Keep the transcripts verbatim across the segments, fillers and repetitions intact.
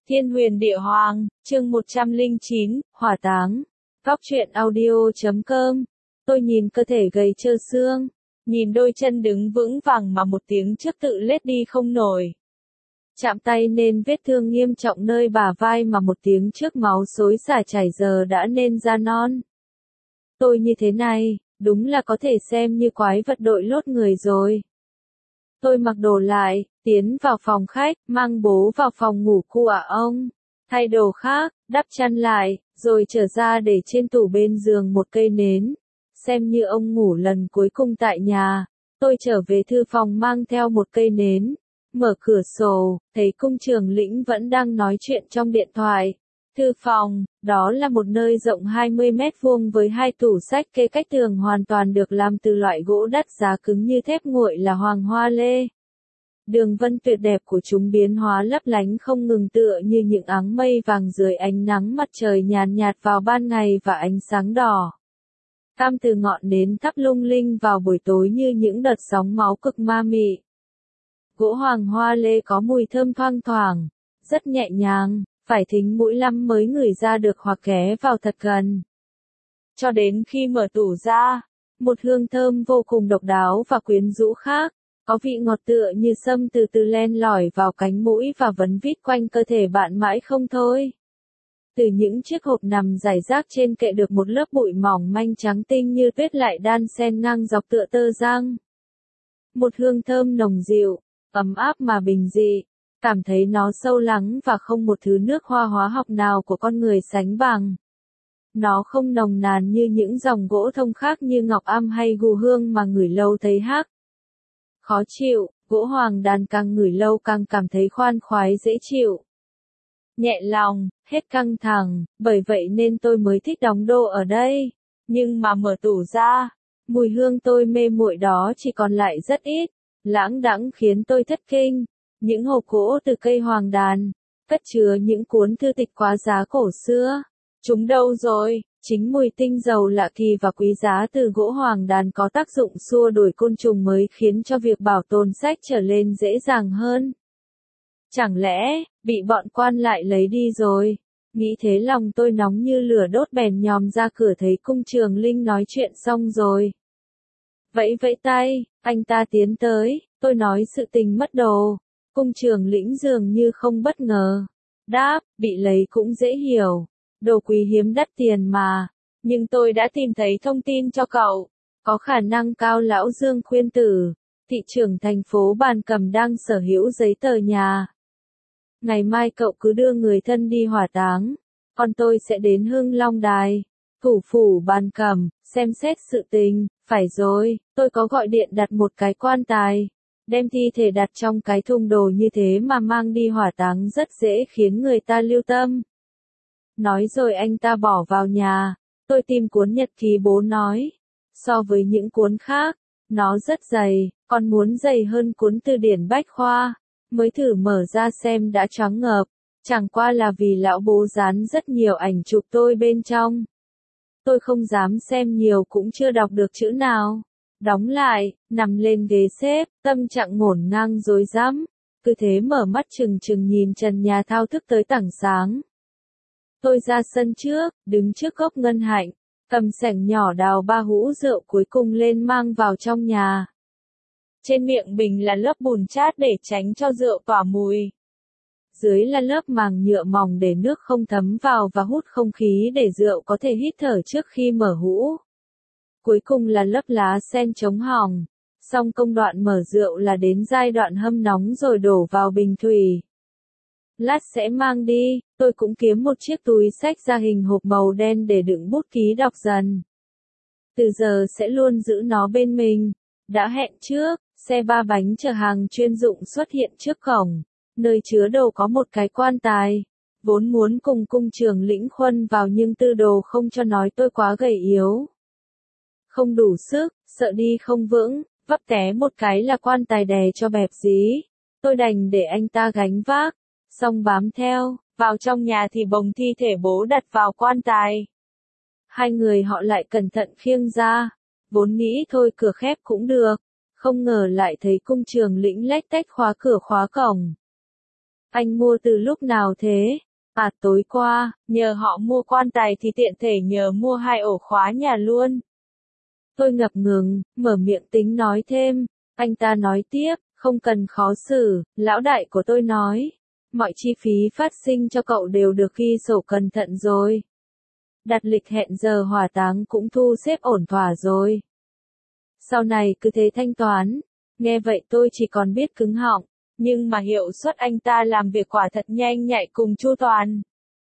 Thiên huyền địa hoàng, chương một trăm lẻ chín, hỏa táng. Góc truyện audio chấm com. Tôi nhìn cơ thể gầy trơ xương, nhìn đôi chân đứng vững vàng mà một tiếng trước tự lết đi không nổi. Chạm tay nên vết thương nghiêm trọng nơi bả vai mà một tiếng trước máu xối xả chảy giờ đã nên da non. Tôi như thế này, đúng là có thể xem như quái vật đội lốt người rồi. Tôi mặc đồ lại, tiến vào phòng khách, mang bố vào phòng ngủ của ông, thay đồ khác, đắp chăn lại, rồi trở ra để trên tủ bên giường một cây nến, xem như ông ngủ lần cuối cùng tại nhà. Tôi trở về thư phòng mang theo một cây nến, mở cửa sổ, thấy cung trường lĩnh vẫn đang nói chuyện trong điện thoại. Thư phòng, đó là một nơi rộng hai mươi mét vuông với hai tủ sách kê cách tường hoàn toàn được làm từ loại gỗ đắt giá cứng như thép nguội là hoàng hoa lê. Đường vân tuyệt đẹp của chúng biến hóa lấp lánh không ngừng tựa như những áng mây vàng dưới ánh nắng mặt trời nhàn nhạt vào ban ngày và ánh sáng đỏ cam từ ngọn nến thắp lung linh vào buổi tối như những đợt sóng máu cực ma mị. Gỗ hoàng hoa lê có mùi thơm thoang thoảng, rất nhẹ nhàng, phải thính mũi lắm mới ngửi ra được hoặc ghé vào thật gần. Cho đến khi mở tủ ra, một hương thơm vô cùng độc đáo và quyến rũ khác, có vị ngọt tựa như sâm từ từ len lỏi vào cánh mũi và vấn vít quanh cơ thể bạn mãi không thôi. Từ những chiếc hộp nằm rải rác trên kệ được một lớp bụi mỏng manh trắng tinh như tuyết lại đan xen ngang dọc tựa tơ răng. Một hương thơm nồng dịu, ấm áp mà bình dị, cảm thấy nó sâu lắng và không một thứ nước hoa hóa học nào của con người sánh bằng. Nó không nồng nàn như những dòng gỗ thông khác như ngọc am hay gù hương mà ngửi lâu thấy hắc. Khó chịu, gỗ hoàng đàn càng ngửi lâu càng cảm thấy khoan khoái dễ chịu. Nhẹ lòng, hết căng thẳng, bởi vậy nên tôi mới thích đóng đồ ở đây. Nhưng mà mở tủ ra, mùi hương tôi mê muội đó chỉ còn lại rất ít, lãng đãng khiến tôi thất kinh. Những hộp gỗ từ cây hoàng đàn, cất chứa những cuốn thư tịch quá giá cổ xưa. Chúng đâu rồi? Chính mùi tinh dầu lạ kỳ và quý giá từ gỗ hoàng đàn có tác dụng xua đuổi côn trùng mới khiến cho việc bảo tồn sách trở nên dễ dàng hơn. Chẳng lẽ, bị bọn quan lại lấy đi rồi? Nghĩ thế lòng tôi nóng như lửa đốt bèn nhòm ra cửa thấy cung trường linh nói chuyện xong rồi. Vẫy vẫy tay, anh ta tiến tới, tôi nói sự tình mất đồ. Cung trường lĩnh dường như không bất ngờ. Đáp, bị lấy cũng dễ hiểu. Đồ quý hiếm đắt tiền mà. Nhưng tôi đã tìm thấy thông tin cho cậu. Có khả năng cao lão Dương Khuyên Tử, thị trưởng thành phố Bàn Cẩm đang sở hữu giấy tờ nhà. Ngày mai cậu cứ đưa người thân đi hỏa táng. Còn tôi sẽ đến Hưng Long Đài, thủ phủ Bàn Cẩm, xem xét sự tình. Phải rồi, tôi có gọi điện đặt một cái quan tài. Đem thi thể đặt trong cái thùng đồ như thế mà mang đi hỏa táng rất dễ khiến người ta lưu tâm. Nói rồi anh ta bỏ vào nhà. Tôi tìm cuốn nhật ký bố nói. So với những cuốn khác, nó rất dày, còn muốn dày hơn cuốn từ điển bách khoa. Mới thử mở ra xem đã choáng ngợp. Chẳng qua là vì lão bố dán rất nhiều ảnh chụp tôi bên trong. Tôi không dám xem nhiều cũng chưa đọc được chữ nào. Đóng lại, nằm lên ghế xếp, tâm trạng ngổn ngang rối rắm, cứ thế mở mắt trừng trừng nhìn trần nhà thao thức tới tảng sáng. Tôi ra sân trước, đứng trước gốc ngân hạnh, cầm xẻng nhỏ đào ba hũ rượu cuối cùng lên mang vào trong nhà. Trên miệng bình là lớp bùn chát để tránh cho rượu tỏa mùi. Dưới là lớp màng nhựa mỏng để nước không thấm vào và hút không khí để rượu có thể hít thở trước khi mở hũ. Cuối cùng là lớp lá sen chống hỏng. Xong công đoạn mở rượu là đến giai đoạn hâm nóng rồi đổ vào bình thủy. Lát sẽ mang đi, tôi cũng kiếm một chiếc túi xách ra hình hộp màu đen để đựng bút ký đọc dần. Từ giờ sẽ luôn giữ nó bên mình. Đã hẹn trước, xe ba bánh chở hàng chuyên dụng xuất hiện trước cổng. Nơi chứa đồ có một cái quan tài. Vốn muốn cùng cung trường lĩnh khuân vào nhưng tư đồ không cho nói tôi quá gầy yếu. Không đủ sức, sợ đi không vững, vấp té một cái là quan tài đè cho bẹp dí. Tôi đành để anh ta gánh vác, xong bám theo, vào trong nhà thì bồng thi thể bố đặt vào quan tài. Hai người họ lại cẩn thận khiêng ra, vốn nghĩ thôi cửa khép cũng được, không ngờ lại thấy cung trường lĩnh lách tách khóa cửa khóa cổng. Anh mua từ lúc nào thế? À tối qua, nhờ họ mua quan tài thì tiện thể nhờ mua hai ổ khóa nhà luôn. Tôi ngập ngừng, mở miệng tính nói thêm. Anh ta nói tiếp, không cần khó xử, lão đại của tôi nói. Mọi chi phí phát sinh cho cậu đều được ghi sổ cẩn thận rồi. Đặt lịch hẹn giờ hỏa táng cũng thu xếp ổn thỏa rồi. Sau này cứ thế thanh toán. Nghe vậy tôi chỉ còn biết cứng họng, nhưng mà hiệu suất anh ta làm việc quả thật nhanh nhạy cùng chu toàn.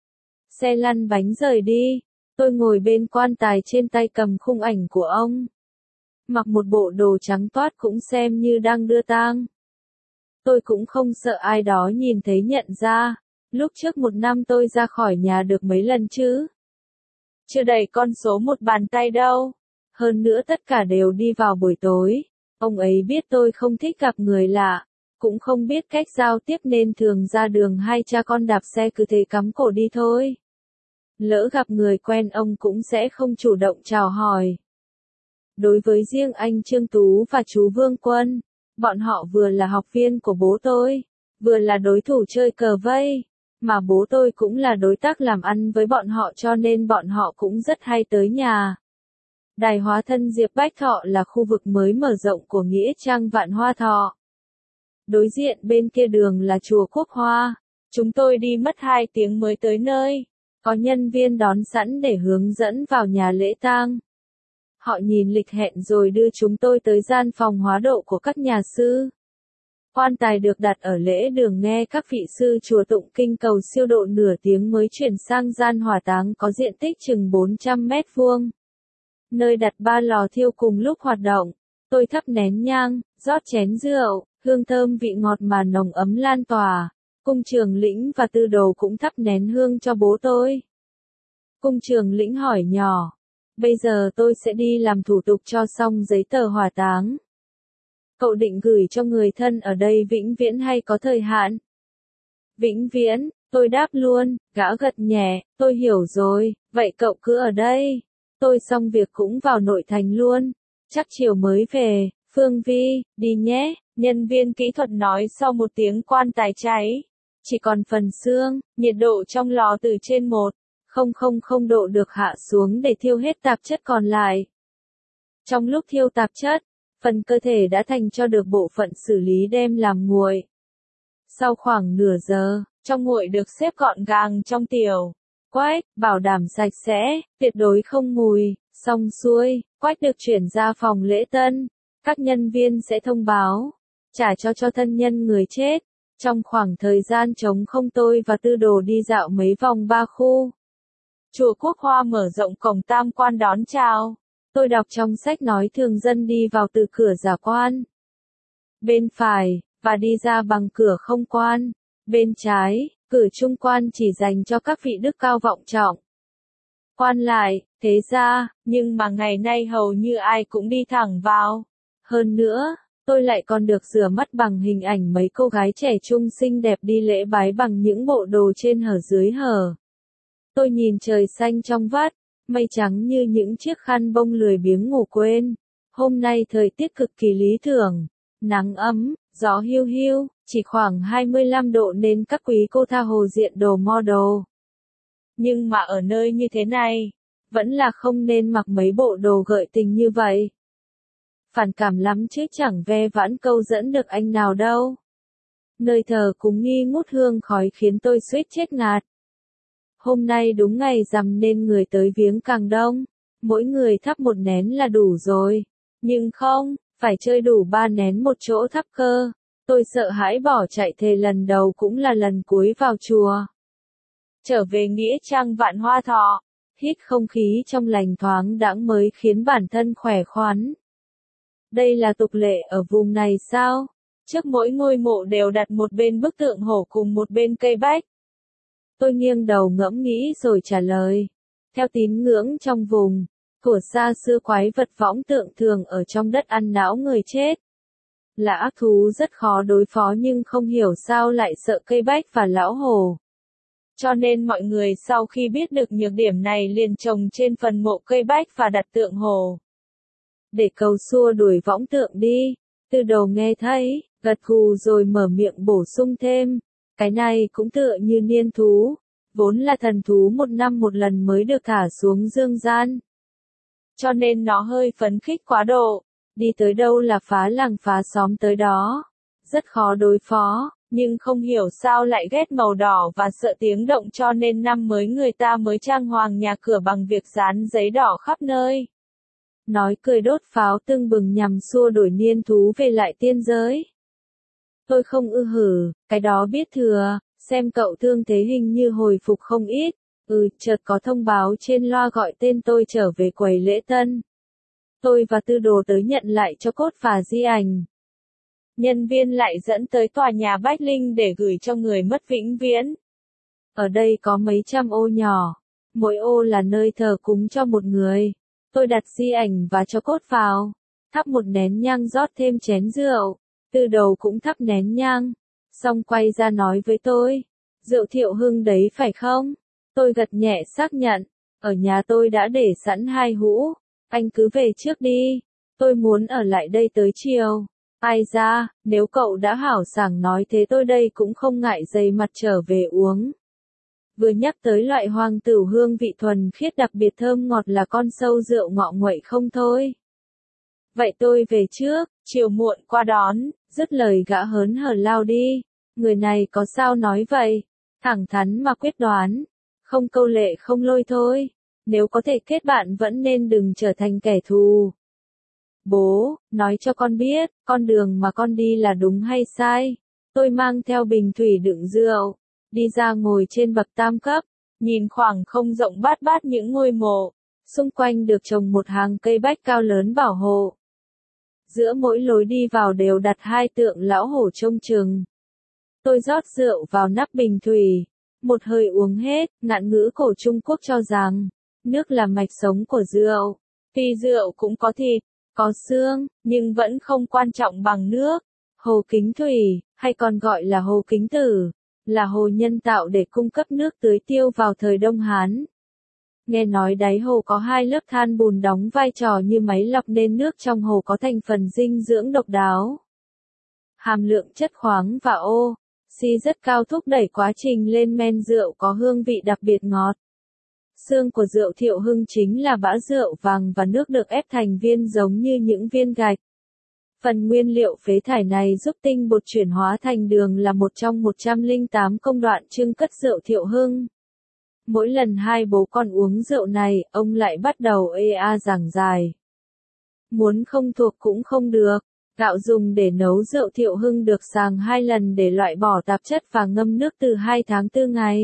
Xe lăn bánh rời đi, tôi ngồi bên quan tài trên tay cầm khung ảnh của ông. Mặc một bộ đồ trắng toát cũng xem như đang đưa tang. Tôi cũng không sợ ai đó nhìn thấy nhận ra, lúc trước một năm tôi ra khỏi nhà được mấy lần chứ. Chưa đầy con số một bàn tay đâu. Hơn nữa tất cả đều đi vào buổi tối. Ông ấy biết tôi không thích gặp người lạ, cũng không biết cách giao tiếp nên thường ra đường hai cha con đạp xe cứ thế cắm cổ đi thôi. Lỡ gặp người quen ông cũng sẽ không chủ động chào hỏi. Đối với riêng anh Trương Tú và chú Vương Quân, bọn họ vừa là học viên của bố tôi, vừa là đối thủ chơi cờ vây, mà bố tôi cũng là đối tác làm ăn với bọn họ cho nên bọn họ cũng rất hay tới nhà. Đài hóa thân Diệp Bách Thọ là khu vực mới mở rộng của Nghĩa Trang Vạn Hoa Thọ. Đối diện bên kia đường là chùa Quốc Hoa. Chúng tôi đi mất hai tiếng mới tới nơi. Có nhân viên đón sẵn để hướng dẫn vào nhà lễ tang. Họ nhìn lịch hẹn rồi đưa chúng tôi tới gian phòng hóa độ của các nhà sư. Quan tài được đặt ở lễ đường nghe các vị sư chùa tụng kinh cầu siêu độ nửa tiếng mới chuyển sang gian hỏa táng có diện tích chừng bốn trăm mét vuông. Nơi đặt ba lò thiêu cùng lúc hoạt động. Tôi thắp nén nhang, rót chén rượu, hương thơm vị ngọt mà nồng ấm lan tỏa. Cung Trường Lĩnh và Tư Đồ cũng thắp nén hương cho bố tôi. Cung Trường Lĩnh hỏi nhỏ, bây giờ tôi sẽ đi làm thủ tục cho xong giấy tờ hỏa táng. Cậu định gửi cho người thân ở đây vĩnh viễn hay có thời hạn? Vĩnh viễn, tôi đáp luôn, gã gật nhẹ, tôi hiểu rồi, vậy cậu cứ ở đây. Tôi xong việc cũng vào nội thành luôn, chắc chiều mới về. Phương Vi, đi nhé, nhân viên kỹ thuật nói sau một tiếng quan tài cháy. Chỉ còn phần xương, nhiệt độ trong lò từ trên một nghìn độ được hạ xuống để thiêu hết tạp chất còn lại. Trong lúc thiêu tạp chất, phần cơ thể đã thành cho được bộ phận xử lý đem làm nguội. Sau khoảng nửa giờ, trong nguội được xếp gọn gàng trong tiểu quách, bảo đảm sạch sẽ, tuyệt đối không mùi. Xong xuôi, quách được chuyển ra phòng lễ tân. Các nhân viên sẽ thông báo, trả cho cho thân nhân người chết. Trong khoảng thời gian trống không tôi và Tư Đồ đi dạo mấy vòng ba khu. Chùa Quốc Hoa mở rộng cổng tam quan đón chào. Tôi đọc trong sách nói thường dân đi vào từ cửa giả quan bên phải, và đi ra bằng cửa không quan bên trái. Cửa trung quan chỉ dành cho các vị đức cao vọng trọng. Quan lại, thế ra, nhưng mà ngày nay hầu như ai cũng đi thẳng vào. Hơn nữa, tôi lại còn được rửa mắt bằng hình ảnh mấy cô gái trẻ trung xinh đẹp đi lễ bái bằng những bộ đồ trên hở dưới hở. Tôi nhìn trời xanh trong vắt, mây trắng như những chiếc khăn bông lười biếng ngủ quên. Hôm nay thời tiết cực kỳ lý tưởng, nắng ấm, gió hiu hiu, chỉ khoảng hai mươi lăm độ nên các quý cô tha hồ diện đồ model. Nhưng mà ở nơi như thế này, vẫn là không nên mặc mấy bộ đồ gợi tình như vậy. Phản cảm lắm chứ chẳng ve vãn câu dẫn được anh nào đâu. Nơi thờ cúng nghi ngút hương khói khiến tôi suýt chết ngạt. Hôm nay đúng ngày rằm nên người tới viếng càng đông. Mỗi người thắp một nén là đủ rồi. Nhưng không, phải chơi đủ ba nén một chỗ thắp cơ. Tôi sợ hãi bỏ chạy thề lần đầu cũng là lần cuối vào chùa. Trở về Nghĩa Trang Vạn Hoa Thọ, hít không khí trong lành thoáng đãng mới khiến bản thân khỏe khoắn. Đây là tục lệ ở vùng này sao? Trước mỗi ngôi mộ đều đặt một bên bức tượng hổ cùng một bên cây bách. Tôi nghiêng đầu ngẫm nghĩ rồi trả lời. Theo tín ngưỡng trong vùng, của xa xưa quái vật võng tượng thường ở trong đất ăn não người chết. Là ác thú rất khó đối phó nhưng không hiểu sao lại sợ cây bách và lão hổ. Cho nên mọi người sau khi biết được nhược điểm này liền trồng trên phần mộ cây bách và đặt tượng hổ. Để cầu xua đuổi võng tượng đi. Tư Đồ nghe thấy, gật gù rồi mở miệng bổ sung thêm. Cái này cũng tựa như niên thú, vốn là thần thú một năm một lần mới được thả xuống dương gian. Cho nên nó hơi phấn khích quá độ, đi tới đâu là phá làng phá xóm tới đó. Rất khó đối phó, nhưng không hiểu sao lại ghét màu đỏ và sợ tiếng động cho nên năm mới người ta mới trang hoàng nhà cửa bằng việc dán giấy đỏ khắp nơi. Nói cười đốt pháo tưng bừng nhằm xua đuổi niên thú về lại tiên giới. Tôi không ư hử, cái đó biết thừa, xem cậu thương thế hình như hồi phục không ít. Ừ, chợt có thông báo trên loa gọi tên tôi trở về quầy lễ tân. Tôi và tư đồ tới nhận lại cho cốt và di ảnh. Nhân viên lại dẫn tới tòa nhà Bách Linh để gửi cho người mất vĩnh viễn. Ở đây có mấy trăm ô nhỏ, mỗi ô là nơi thờ cúng cho một người. Tôi đặt di ảnh và cho cốt vào, thắp một nén nhang rót thêm chén rượu, tư đầu cũng thắp nén nhang, xong quay ra nói với tôi, rượu Thiệu Hưng đấy phải không? Tôi gật nhẹ xác nhận, ở nhà tôi đã để sẵn hai hũ, anh cứ về trước đi, tôi muốn ở lại đây tới chiều. Ai ra, nếu cậu đã hảo sảng nói thế tôi đây cũng không ngại dày mặt trở về uống. Vừa nhắc tới loại hoàng tửu hương vị thuần khiết đặc biệt thơm ngọt là con sâu rượu ngọ nguậy không thôi. Vậy tôi về trước, chiều muộn qua đón, dứt lời gã hớn hở lao đi. Người này có sao nói vậy? Thẳng thắn mà quyết đoán. Không câu lệ không lôi thôi. Nếu có thể kết bạn vẫn nên đừng trở thành kẻ thù. Bố, nói cho con biết, con đường mà con đi là đúng hay sai. Tôi mang theo bình thủy đựng rượu, đi ra ngồi trên bậc tam cấp, nhìn khoảng không rộng bát bát những ngôi mộ, xung quanh được trồng một hàng cây bách cao lớn bảo hộ. Giữa mỗi lối đi vào đều đặt hai tượng lão hổ trông chừng. Tôi rót rượu vào nắp bình thủy, một hơi uống hết, ngạn ngữ cổ Trung Quốc cho rằng, nước là mạch sống của rượu. Tuy rượu cũng có thịt, có xương, nhưng vẫn không quan trọng bằng nước. Hồ Kính Thủy, hay còn gọi là hồ Kính Tử, là hồ nhân tạo để cung cấp nước tưới tiêu vào thời Đông Hán. Nghe nói đáy hồ có hai lớp than bùn đóng vai trò như máy lọc nên nước trong hồ có thành phần dinh dưỡng độc đáo. Hàm lượng chất khoáng và oxy rất cao thúc đẩy quá trình lên men rượu có hương vị đặc biệt ngọt. Xương của rượu Thiệu Hưng chính là bã rượu vàng và nước được ép thành viên giống như những viên gạch. Phần nguyên liệu phế thải này giúp tinh bột chuyển hóa thành đường là một trong một trăm lẻ tám công đoạn trưng cất rượu Thiệu Hưng. Mỗi lần hai bố con uống rượu này, ông lại bắt đầu ê a giảng giải. Muốn không thuộc cũng không được. Gạo dùng để nấu rượu Thiệu Hưng được sàng hai lần để loại bỏ tạp chất và ngâm nước từ hai tháng tư ngày.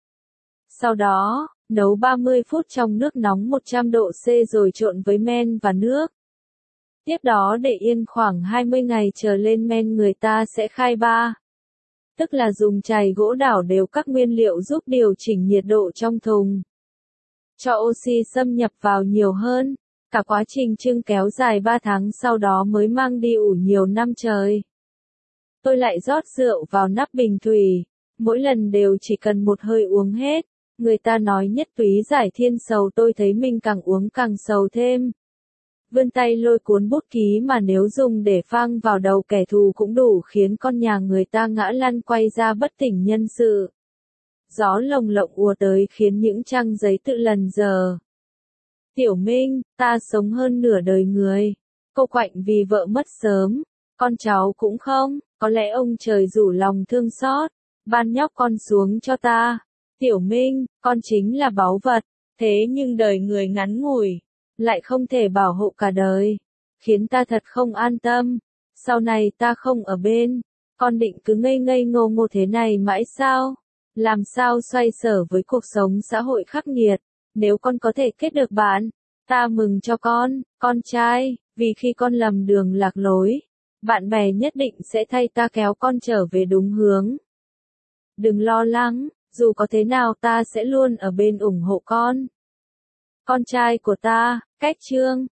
Sau đó, nấu ba mươi phút trong nước nóng một trăm độ C rồi trộn với men và nước. Tiếp đó để yên khoảng hai mươi ngày chờ lên men người ta sẽ khai ba. Tức là dùng chày gỗ đảo đều các nguyên liệu giúp điều chỉnh nhiệt độ trong thùng. Cho oxy xâm nhập vào nhiều hơn. Cả quá trình trưng kéo dài ba tháng sau đó mới mang đi ủ nhiều năm trời. Tôi lại rót rượu vào nắp bình thủy. Mỗi lần đều chỉ cần một hơi uống hết. Người ta nói nhất túy giải thiên sầu tôi thấy mình càng uống càng sầu thêm. Vươn tay lôi cuốn bút ký mà nếu dùng để phang vào đầu kẻ thù cũng đủ khiến con nhà người ta ngã lăn quay ra bất tỉnh nhân sự. Gió lồng lộng ùa tới khiến những trang giấy tự lần giờ. Tiểu Minh, ta sống hơn nửa đời người. Cô quạnh vì vợ mất sớm. Con cháu cũng không, có lẽ ông trời rủ lòng thương xót. Ban nhóc con xuống cho ta. Tiểu Minh, con chính là báu vật. Thế nhưng đời người ngắn ngủi. Lại không thể bảo hộ cả đời. Khiến ta thật không an tâm. Sau này ta không ở bên. Con định cứ ngây ngây ngô ngô thế này mãi sao? Làm sao xoay sở với cuộc sống xã hội khắc nghiệt? Nếu con có thể kết được bạn, ta mừng cho con, con trai, vì khi con lầm đường lạc lối, bạn bè nhất định sẽ thay ta kéo con trở về đúng hướng. Đừng lo lắng, dù có thế nào ta sẽ luôn ở bên ủng hộ con. Con trai của ta, Cách Trương.